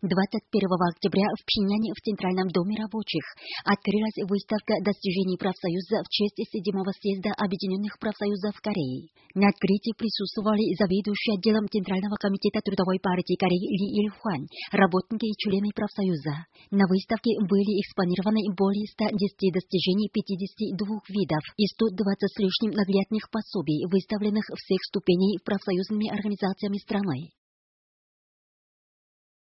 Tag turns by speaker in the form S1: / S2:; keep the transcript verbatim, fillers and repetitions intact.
S1: двадцать первого октября в Пхеньяне в Центральном доме рабочих открылась выставка достижений профсоюза в честь седьмого съезда Объединенных профсоюзов Кореи. На открытии присутствовали заведующий отделом Центрального комитета Трудовой партии Кореи Ли Иль-Хван, работники и члены профсоюза. На выставке были экспонированы более ста десяти достижений пятидесяти двух видов и ста двадцати с лишним наглядных пособий, выставленных всех ступеней профсоюзными организациями страны.